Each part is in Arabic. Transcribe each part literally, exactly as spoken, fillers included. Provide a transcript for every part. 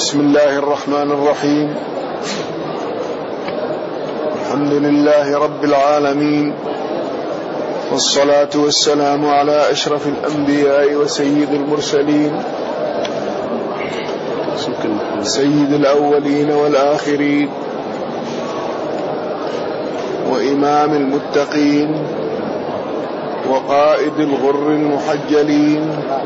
بسم الله الرحمن الرحيم. الحمد لله رب العالمين، والصلاة والسلام على أشرف الأنبياء وسيد المرسلين، سيد الأولين والآخرين، وإمام المتقين، وقائد الغر المحجلين،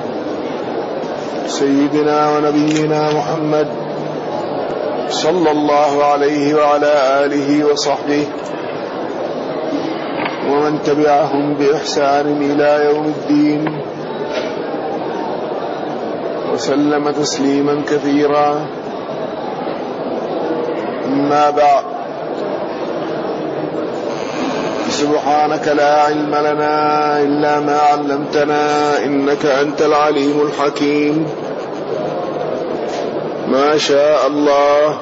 سيدنا ونبينا محمد صلى الله عليه وعلى آله وصحبه ومن تبعهم بإحسان إلى يوم الدين، وسلم تسليما كثيرا. أما بعد، سبحانك لا علم لنا إلا ما علمتنا إنك أنت العليم الحكيم. ما شاء الله،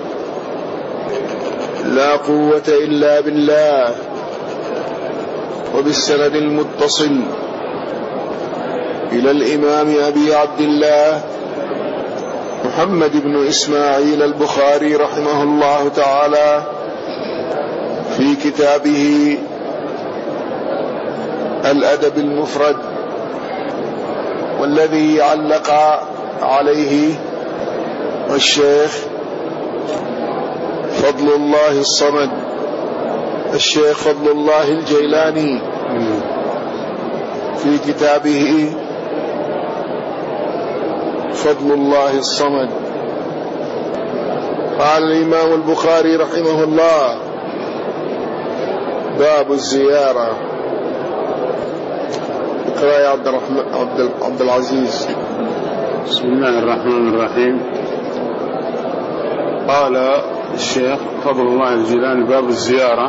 لا قوة إلا بالله. وبالسند المتصل إلى الإمام أبي عبد الله محمد بن إسماعيل البخاري رحمه الله تعالى في كتابه الأدب المفرد، والذي علق عليه الشيخ فضل الله الصمد الشيخ فضل الله الجيلاني في كتابه فضل الله الصمد. قال الإمام البخاري رحمه الله: باب الزيارة. اقرأ يا عبد الرحمن عبد عبد العزيز. بسم الله الرحمن الرحيم. قال الشيخ فضل الله الجيلاني: باب الزيارة.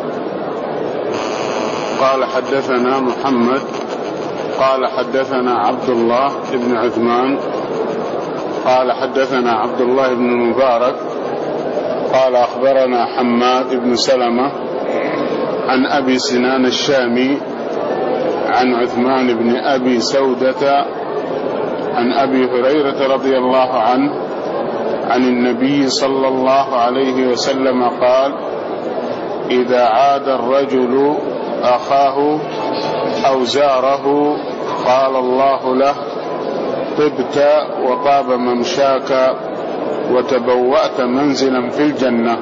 قال: حدثنا محمد قال حدثنا عبد الله بن عثمان قال حدثنا عبد الله بن المبارك قال أخبرنا حماد بن سلمة عن أبي سنان الشامي عن عثمان بن أبي سودة عن أبي هريرة رضي الله عنه عن النبي صلى الله عليه وسلم قال: إذا عاد الرجل أخاه أو زاره قال الله له: طبت وطاب ممشاك وتبوأت منزلا في الجنة.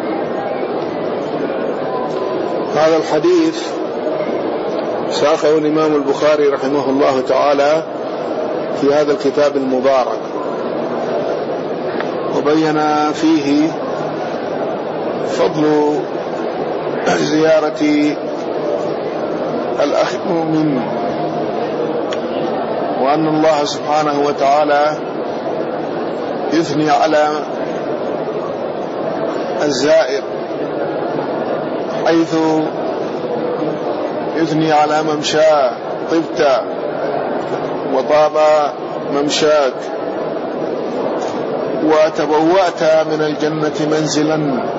هذا الحديث ساقه الإمام البخاري رحمه الله تعالى في هذا الكتاب المبارك، وبين فيه فضل زيارة الأخ المؤمن، وأن الله سبحانه وتعالى يثني على الزائر، حيث يثني على ممشاه: طبت وطاب ممشاك وتبوأت من الجنة منزلا،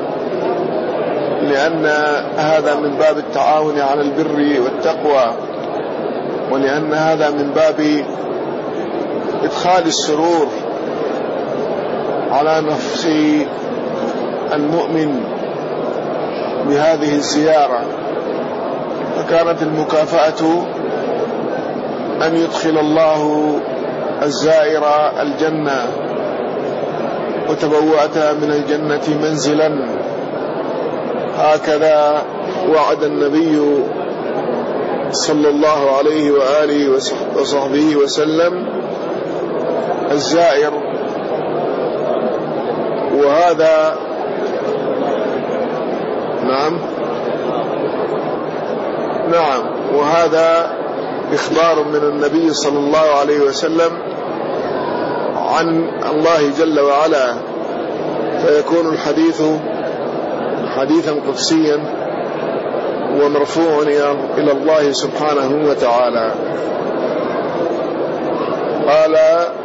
لأن هذا من باب التعاون على البر والتقوى، ولأن هذا من باب إدخال السرور على نفس المؤمن بهذه الزيارة. فكانت المكافأة أن يدخل الله الزائر الجنة: وتبوأت من الجنة منزلا. هكذا وعد النبي صلى الله عليه وآله وصحبه وسلم الزائر. وهذا نعم نعم وهذا إخبار من النبي صلى الله عليه وسلم عن الله جل وعلا، فيكون الحديث حديثا قدسيا ومرفوع إلى الله سبحانه وتعالى. قال: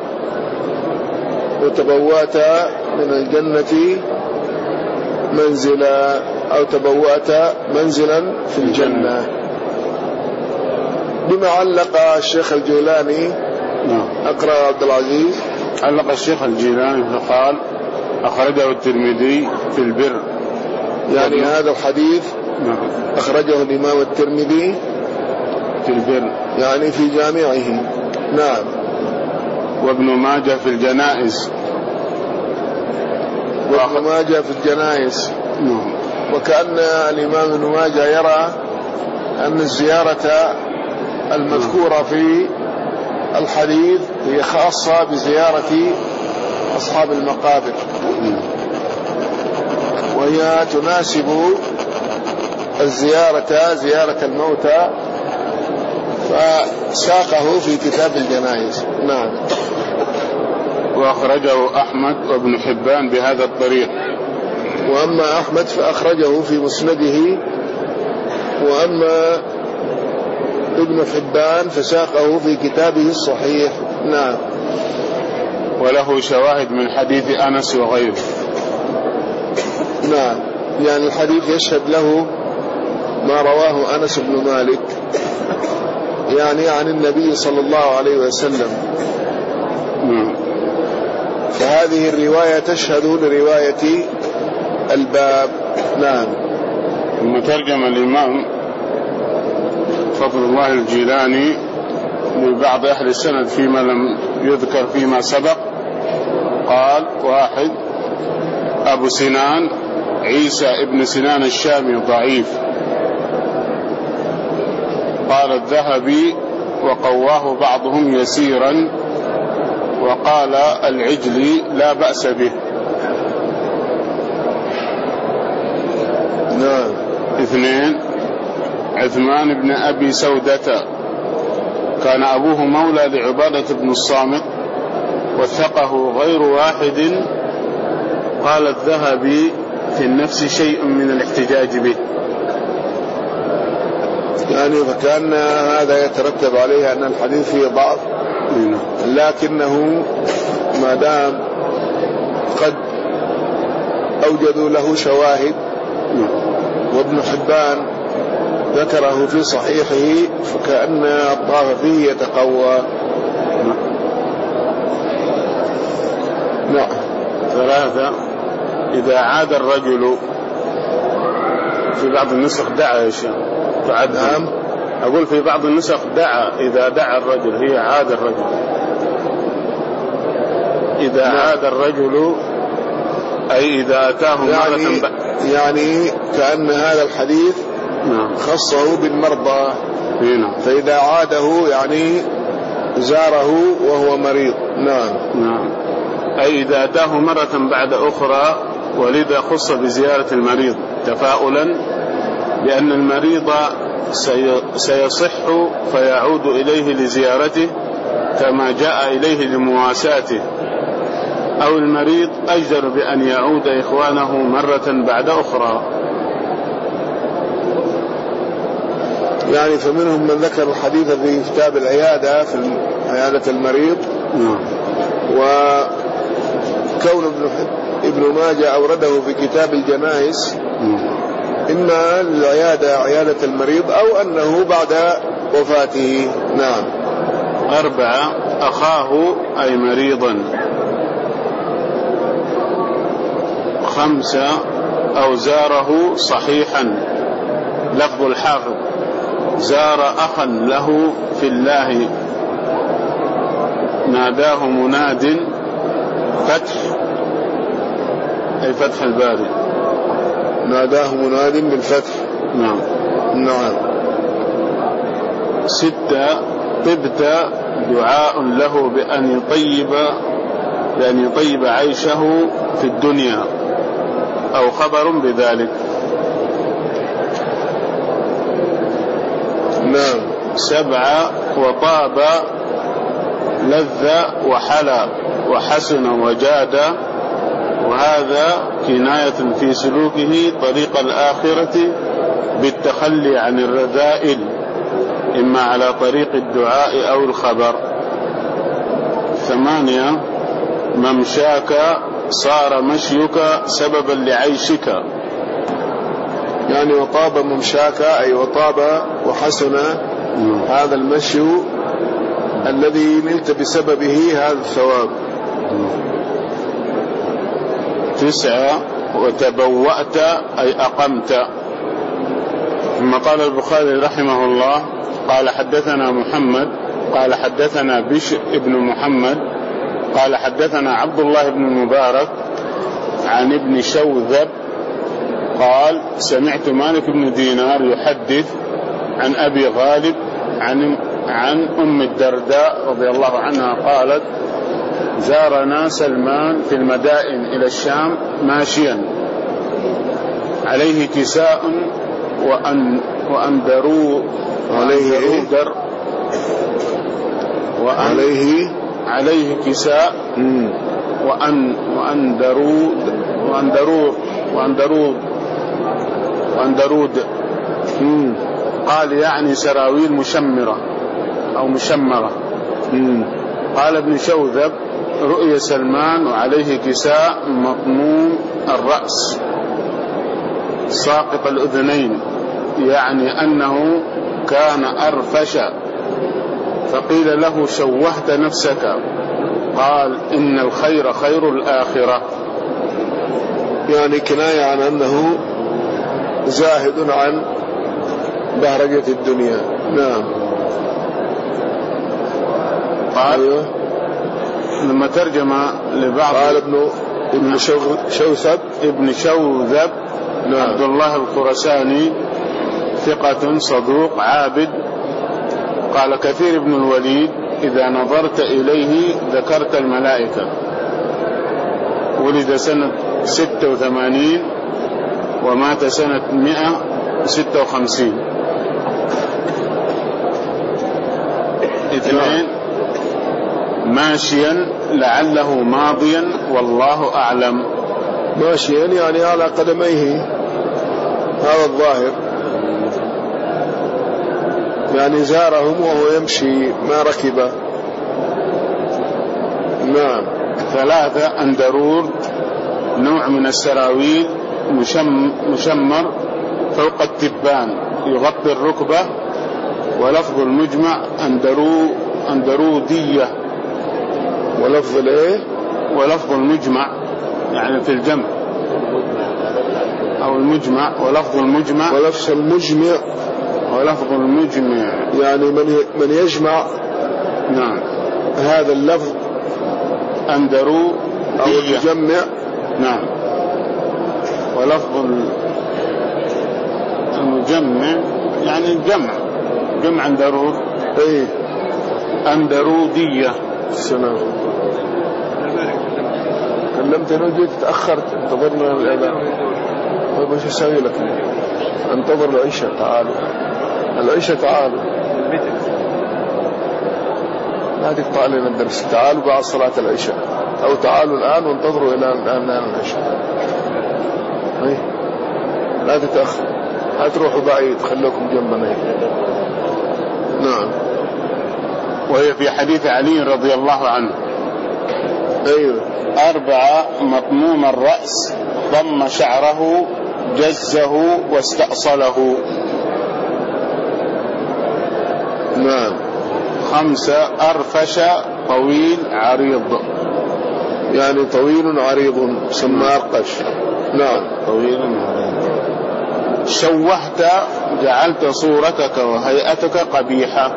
وتبوأت من الجنة منزلا، أو تبوأت منزلا في الجنة. بما علق الشيخ الجيلاني. اقرأ عبد العزيز. علق الشيخ الجيلاني فقال أخرجه الترمذي في البر. يعني هذا الحديث نعم. أخرجه الإمام الترمذي في البر يعني في جامعه. نعم. وابن ماجه في الجنائز. وابن ماجه في الجنائز. نعم. وكأن الإمام ابن ماجه يرى أن الزيارة المذكورة في الحديث هي خاصة بزيارة أصحاب المقابر، وهي تناسب الزيارة زيارة الموتى، فساقه في كتاب الجنائز. نعم. وأخرجه أحمد وابن حبان بهذا الطريق. وأما أحمد فأخرجه في مسنده، وأما ابن حبان فساقه في كتابه الصحيح. نعم. وله شواهد من حديث أنس وغيره. نعم. يعني الحديث يشهد له ما رواه أنس بن مالك يعني عن النبي صلى الله عليه وسلم. نعم. فهذه الرواية تشهد لرواية الباب. نعم. ثم ترجم الإمام فضل الله الجيلاني لبعض أهل السند فيما لم يذكر فيما سبق. قال: واحد، أبو سنان عيسى ابن سنان الشامي ضعيف. قال الذهبي: وقواه بعضهم يسيرا، وقال العجلي: لا بأس به. نعم. اثنين، عثمان بن أبي سودة كان أبوه مولى لعبادة بن الصامت، وثقه غير واحد. قال الذهبي: في النفس شيء من الاحتجاج به. يعني فكان هذا يترتب عليه أن الحديث فيه ضعف، لكنه ما دام قد أوجدوا له شواهد، وابن حبان ذكره في صحيحه، فكأن الضعف فيه يتقوى. نعم. ثلاثة، إذا عاد الرجل، في بعض النسخ دعا يا شيخ. نعم. أقول في بعض النسخ دعا، إذا دعا الرجل، هي عاد الرجل. إذا نعم. عاد الرجل أي إذا أتاه مرة يعني, بعد. يعني كأن هذا الحديث نعم. خصه بالمرضى. نعم. فإذا عاده يعني زاره وهو مريض. نعم. نعم. أي إذا أتاه مرة بعد أخرى، ولذا خص بزيارة المريض تفاؤلا بأن المريض سيصح فيعود إليه لزيارته كما جاء إليه لمواساته، أو المريض أجدر بأن يعود إخوانه مرة بعد أخرى. يعني فمنهم من ذكر الحديث في كتاب العيادة، في عيادة المريض. نعم. وكون ابن ماجه أورده في كتاب الجنائز إما العيادة عيادة المريض أو أنه بعد وفاته. نعم. أربعة، أخاه أي مريضا. خمسة، أو زاره صحيحا. لفظ الحافظ: زار أخا له في الله، ناداه مناد. فتح أي فتح الباري، ناداه مناد بالفتح. نعم. نعم. ستة، طبت، دعاء له بأن يطيب بأن يطيب عيشه في الدنيا، أو خبر بذلك. نعم. سبعة، وطاب، لذ وحلى وحسن وجاد، وهذا كناية في سلوكه طريق الآخرة بالتخلي عن الرذائل، إما على طريق الدعاء أو الخبر. ثمانية، ممشاك، صار مشيك سببا لعيشك. يعني وطاب ممشاك أي وطاب وحسن هذا المشي الذي نلت بسببه هذا الثواب. تسعة وتبوأت أي أقمت. ثم قال البخاري رحمه الله قال حدثنا محمد قال حدثنا بشر ابن محمد قال حدثنا عبد الله بن المبارك عن ابن شوذب قال سمعت مالك بن دينار يحدث عن أبي غالب عن عن أم الدرداء رضي الله عنها قالت زارنا سلمان في المدائن إلى الشام ماشيا عليه كساء وأن وأندرو عليه در وعليه عليه كساء وأن وأندرو وأندرو وأندرو وأندرود قال يعني سراويل مشمرة أو مشمرة. قال ابن شوذب رؤي سلمان وعليه كساء مطموم الرأس ساقط الأذنين يعني أنه كان أرفش فقيل له شوهت نفسك قال إن الخير خير الآخرة يعني كناية عن أنه زاهد عن بهرجة الدنيا. نعم. قال أيوه. لما ترجم لبعض قال ابن ابن شوذب ابن شوذب نعم. عبد الله الخرساني ثقة صدوق عابد. قال كثير بن الوليد إذا نظرت إليه ذكرت الملائكة. ولد سنة ستة وثمانين ومات سنة مئة وستة وخمسين. اثنين ماشيا لعله ماضيا والله أعلم. ماشيا يعني على قدميه هذا الظاهر يعني زارهم وهو يمشي ما ركبه. نعم. ثلاثة أندرور نوع من السراويل مشم مشمر فوق التبان يغطي الركبة. ولفظ المجمع أندرو أندرودية. ولفظ الايه ولفظ المجمع يعني في الجمع أو المجمع. ولفظ المجمع ولفظ المجمع ولفظ المجمع يعني من من يجمع. نعم. هذا اللفظ أندرو أو المجمع. نعم. ولفظ المجمع يعني الجمع جمع أندرو ايه أندرودية. السلام. كلمتني وجيت تأخرت انتظرنا الإعلان. طيب ايش اسوي لك؟ انتظر العشاء. تعالوا العشاء تعالوا لا تقطع لنا الدرس. تعالوا بعد صلاة العشاء أو تعالوا الآن وانتظروا إلى الآن العشاء. ايه لا تتأخر لا تروحوا بعيد خلوكم جنبنا. نعم. وهي في حديث علي رضي الله عنه. أيوه. أربعة مطموم الرأس ضم شعره جزه واستأصله. نعم. خمسة أرفش طويل عريض يعني طويل عريض ثم أرقش. نعم. طويل عريض. شوهت جعلت صورتك وهيئتك قبيحة.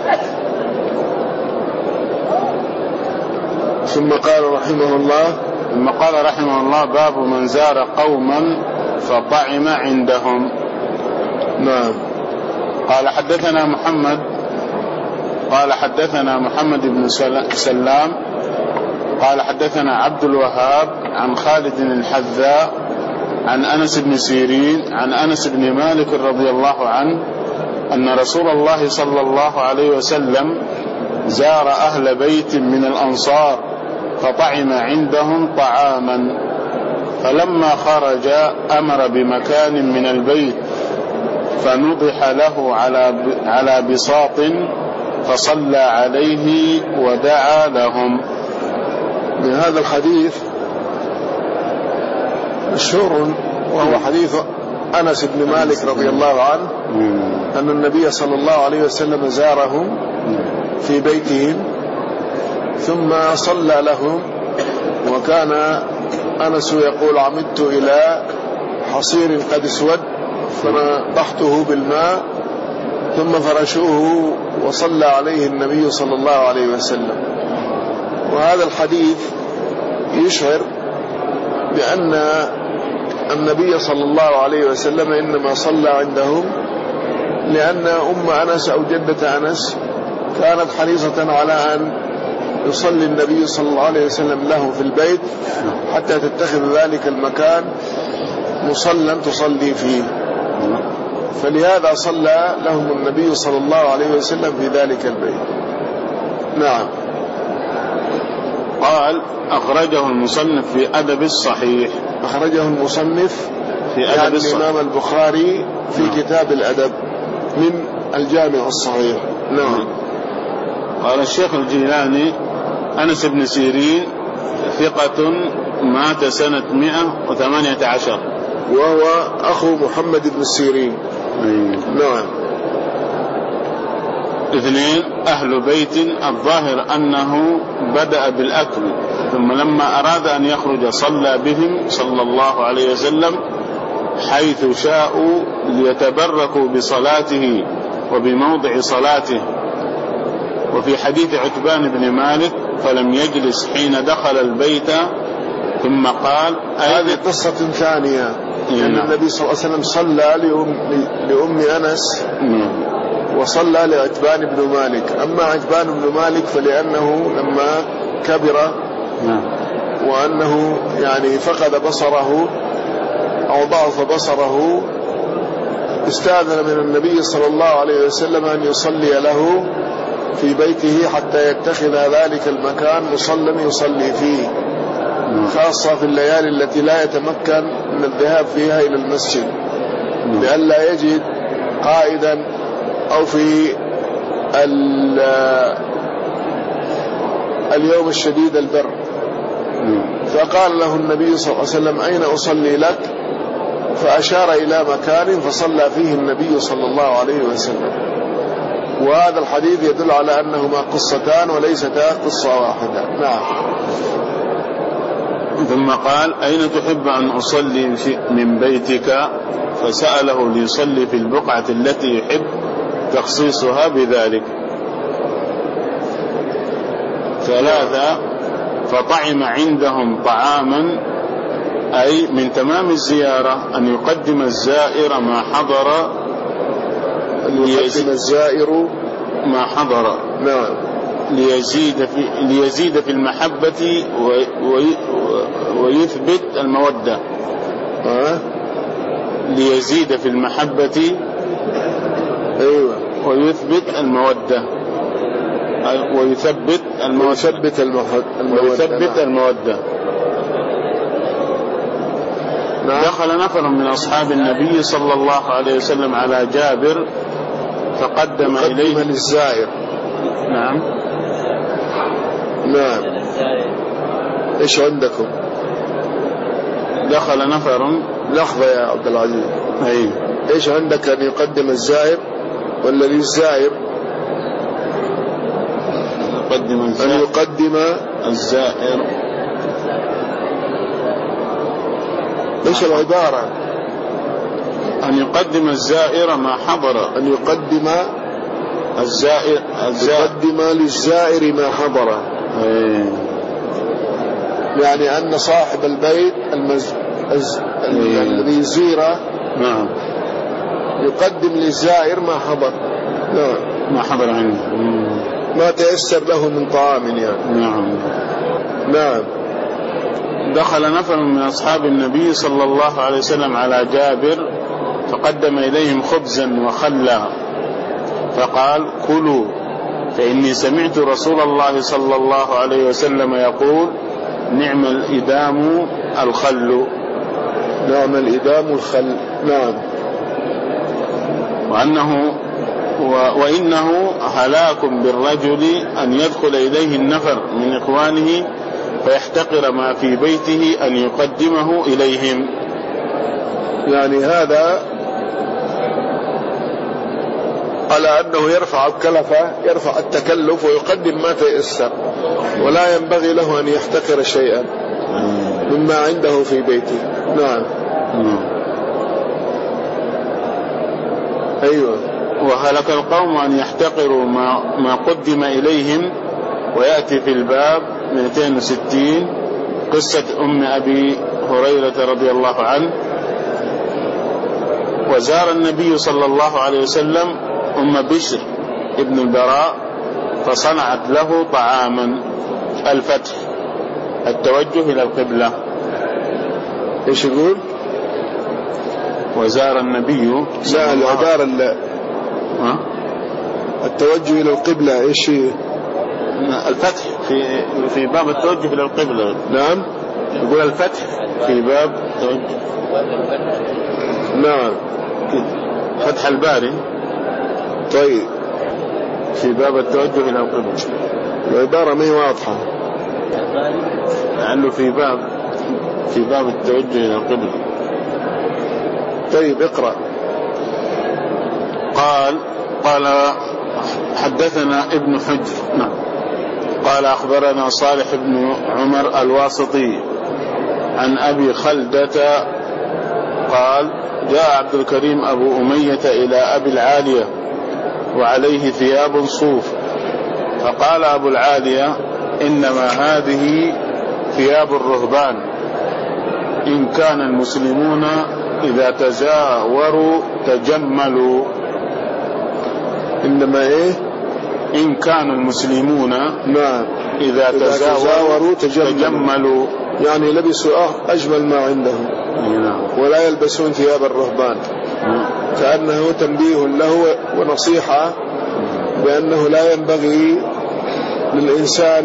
ثم قال رحمه الله ثم قال رحمه الله باب من زار قوما فطعم عندهم. نعم. قال حدثنا محمد قال حدثنا محمد بن سلام قال حدثنا عبد الوهاب عن خالد الحذاء عن أنس بن سيرين عن أنس بن مالك رضي الله عنه أن رسول الله صلى الله عليه وسلم زار أهل بيت من الأنصار فطعم عندهم طعاما فلما خرج أمر بمكان من البيت فنضح له على على بساط فصلى عليه ودعا لهم. من هذا الحديث مشهور وهو حديث أنس بن مالك رضي الله عنه أن النبي صلى الله عليه وسلم زارهم في بيتهم ثم صلى لهم وكان أنس يقول عمدت إلى حصير قد اسود فنضحته بالماء ثم فرشوه وصلى عليه النبي صلى الله عليه وسلم. وهذا الحديث يشعر بأن النبي صلى الله عليه وسلم إنما صلى عندهم لأن أم أنس أو جدة أنس كانت حريصة على أن يصلي النبي صلى الله عليه وسلم له في البيت حتى تتخذ ذلك المكان مصلى تصلي فيه، فلهذا صلى لهم النبي صلى الله عليه وسلم في ذلك البيت. نعم. قال أخرجه المصنف في أدب الصحيح. أخرجه المصنف في أدب يعني الصحيح الإمام البخاري في نعم. كتاب الأدب من الجامع الصحيح. نعم. قال الشيخ الجيلاني أنس بن سيرين ثقة مات سنة مئة وثمانية عشر وهو أخو محمد بن سيرين. نعم. اثنين أهل بيت الظاهر أنه بدأ بالأكل ثم لما أراد أن يخرج صلى بهم صلى الله عليه وسلم حيث شاءوا ليتبركوا بصلاته وبموضع صلاته. وفي حديث عتبان بن مالك فلم يجلس حين دخل البيت ثم قال هذه قصة ثانية أن يعني النبي صلى الله عليه وسلم صلى لأم, لأم أنس وصلى لعتبان بن مالك. أما عتبان بن مالك فلأنه لما كبر وأنه يعني فقد بصره أو ضعف بصره استأذن من النبي صلى الله عليه وسلم أن يصلي له في بيته حتى يتخذ ذلك المكان مصلى يصلي فيه، خاصة في الليالي التي لا يتمكن من الذهاب فيها إلى المسجد لئلا يجد قائدا أو في اليوم الشديد البرد. فقال له النبي صلى الله عليه وسلم أين أصلي لك؟ فأشار إلى مكان فصلى فيه النبي صلى الله عليه وسلم. وهذا الحديث يدل على أنهما قصتان وليستا قصة واحدة. نعم. ثم قال أين تحب أن أصلي من بيتك؟ فسأله ليصلي في البقعة التي يحب تخصيصها بذلك. ثلاثة فطعم عندهم طعاما أي من تمام الزيارة أن يقدم الزائر ما حضر يقدم الزائر ما حضر نعم ليزيد في ليزيد في المحبة ويثبت المودة. أه؟ ليزيد في المحبة أيوة ويثبت المودة ويثبت المودة ويثبت المودة, ويثبت المودة. نعم. دخل نفر من أصحاب النبي صلى الله عليه وسلم على جابر فقدم إليه للزائر. نعم نعم. إيش عندكم؟ دخل نفر. لحظة يا عبد العزيز. أي. إيش عندك أن يقدم الزائر ولا للزائر؟ يقدم الزائر. أن يقدم الزائر. إيش العبارة؟ أن يقدم الزائر ما حضر. أن يقدم الزائر, الزائر. يقدم للزائر ما حضر. أي. يعني أن صاحب البيت المز... الز... الذي يزيره نعم يقدم للزائر ما حضر. نعم ما حضر عنه ما تيسر له من طعام يعني. نعم نعم. دخل نفر من أصحاب النبي صلى الله عليه وسلم على جابر فقدم إليهم خبزا وخلا فقال كلوا فإني سمعت رسول الله صلى الله عليه وسلم يقول نعم الإدام الخل. نعم الإدام الخل. نعم. وأنه و وإنه هلاك بالرجل أن يدخل إليه النفر من إخوانه فيحتقر ما في بيته أن يقدمه إليهم. يعني هذا على أنه يرفع الكلفة يرفع التكلف ويقدم ما تيسر ولا ينبغي له أن يحتقر شيئا. مما عنده في بيته. نعم. أيوة. وهلك القوم أن يحتقروا ما, ما قدم إليهم. ويأتي في الباب مئتين وستين قصة أم أبي هريرة رضي الله عنه. وزار النبي صلى الله عليه وسلم أم بشر ابن البراء فصنعت له طعاما. الفتح التوجه إلى القبلة. إيش يقول؟ وزار النبي لا الأدار لا التوجه إلى القبلة. إيش الفتح في في باب التوجه إلى القبلة. نعم يقول الفتح في باب التوجه. نعم فتح الباري. طيب في باب التوجه إلى القبلة. العبارة ما هي واضحة. لعله في باب في باب التوجه إلى القبلة. طيب اقرأ. قال قال حدثنا ابن حجر. نعم. قال أخبرنا صالح بن عمر الواسطي عن أبي خلدة قال جاء عبد الكريم أبو أمية إلى أبي العالية وعليه ثياب صوف فقال أبو العالية إنما هذه ثياب الرهبان إن كان المسلمون إذا تزاوروا تجملوا. إنما إيه؟ إن كان المسلمون نعم إذا, إذا تزاوروا تجملوا. تجملوا يعني لبسوا أجمل ما عندهم. نعم. ولا يلبسون ثياب الرهبان. نعم. كأنه تنبيه له ونصيحة بأنه لا ينبغي للإنسان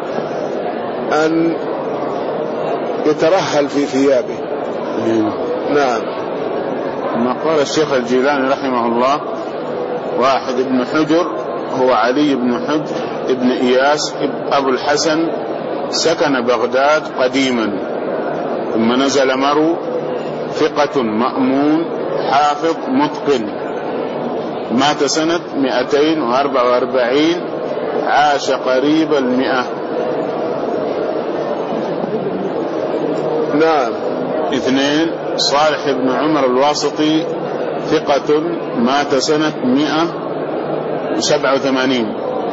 أن يترهل في ثيابه. نعم. نعم. ما قال الشيخ الجيلاني رحمه الله واحد ابن حجر هو علي بن حجر ابن إياس أبو الحسن سكن بغداد قديما ثم نزل مرو ثقة مأمون حافظ متقن مات سنة مئتين وأربعة وأربعين عاش قريب المئة. نعم. اثنين صالح بن عمر الواسطي ثقة مات سنة مئة وسبعة وثمانين.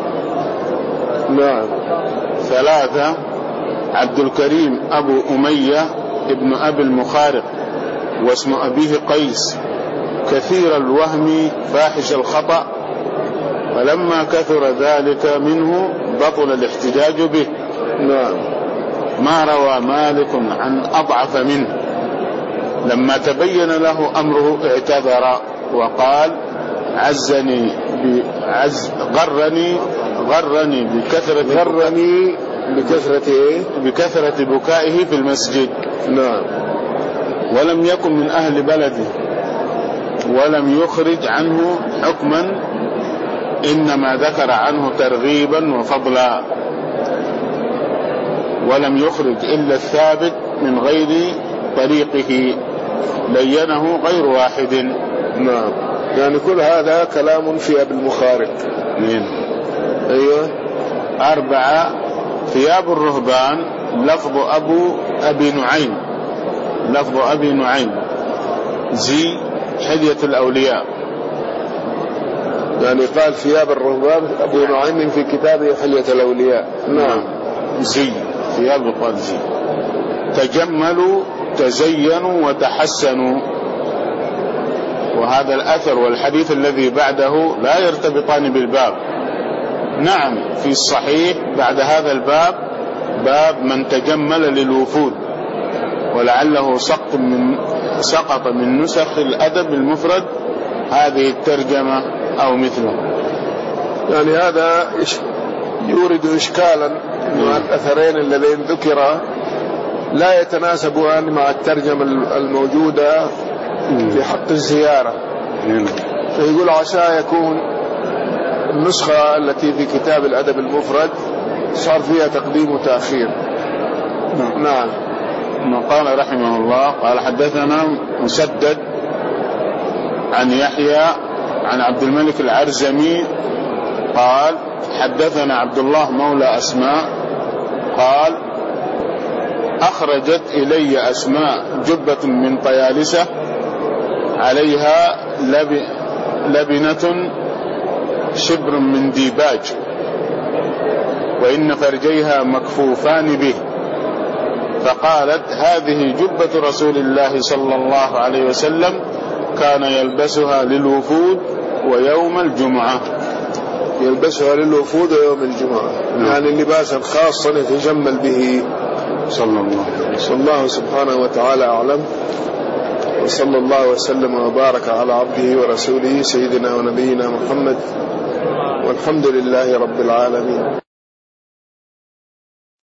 نعم. ثلاثة عبد الكريم أبو أمية ابن أبي المخارق واسم أبيه قيس كثير الوهم فاحش الخطأ فلما كثر ذلك منه بطل الاحتجاج به. نعم. ما روى مالك عن أضعف منه لما تبين له أمره اعتذر وقال عزني بعز غرني غرني بكثرة غرني بكثرة إيه؟ بكثرة بكائه في المسجد. نعم. ولم يكن من أهل بلده ولم يخرج عنه حكما إنما ذكر عنه ترغيبا وفضلا ولم يخرج إلا الثابت من غير طريقه بينه غير واحد. نعم. يعني كل هذا كلام في أبي المخارق. نعم. أيوة. أربعة ثياب الرهبان لفظ أبو أبي نعيم لفظ أبي نعيم زي حلية الأولياء. يعني قال ثياب الرهبان أبو نعيم في كتابه حلية الأولياء. نعم. زي ثياب قال زي. تجملوا تزينوا وتحسنوا. وهذا الأثر والحديث الذي بعده لا يرتبطان بالباب. نعم في الصحيح بعد هذا الباب باب من تجمل للوفود ولعله سقط من سقط من نسخ الأدب المفرد هذه الترجمة أو مثله. يعني هذا يورد إشكالا مع الأثرين اللذين ذكرا لا يتناسبان مع الترجمة الموجودة في حق الزيارة. فيقول عسى يكون النسخة التي في كتاب الأدب المفرد صار فيها تقديم وتأخير. نعم. ما قال رحمه الله قال حدثنا مسدد عن يحيى عن عبد الملك العرزمي قال حدثنا عبد الله مولى أسماء قال أخرجت إلي أسماء جبة من طيالسة عليها لب لبنة شبر من ديباج وإن فرجيها مكفوفان به، فقالت هذه جبة رسول الله صلى الله عليه وسلم كان يلبسها للوفود ويوم الجمعة. يلبسها للوفود ويوم الجمعة، يعني لباسا خاصا يتجمل به صلى الله عليه وسلم. الله سبحانه وتعالى أعلم، وصلى الله وسلم وبارك على عبده ورسوله سيدنا ونبينا محمد، والحمد لله رب العالمين.